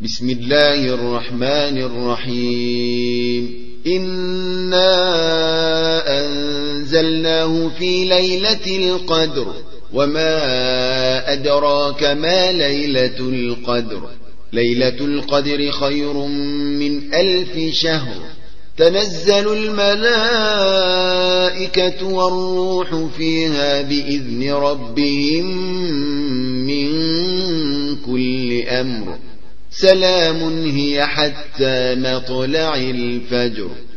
بسم الله الرحمن الرحيم إنا أنزلناه في ليلة القدر وما أدراك ما ليلة القدر ليلة القدر خير من 1000 شهر تنزل الملائكة والروح فيها بإذن ربهم من كل أمر سلام هي حتى مطلع الفجر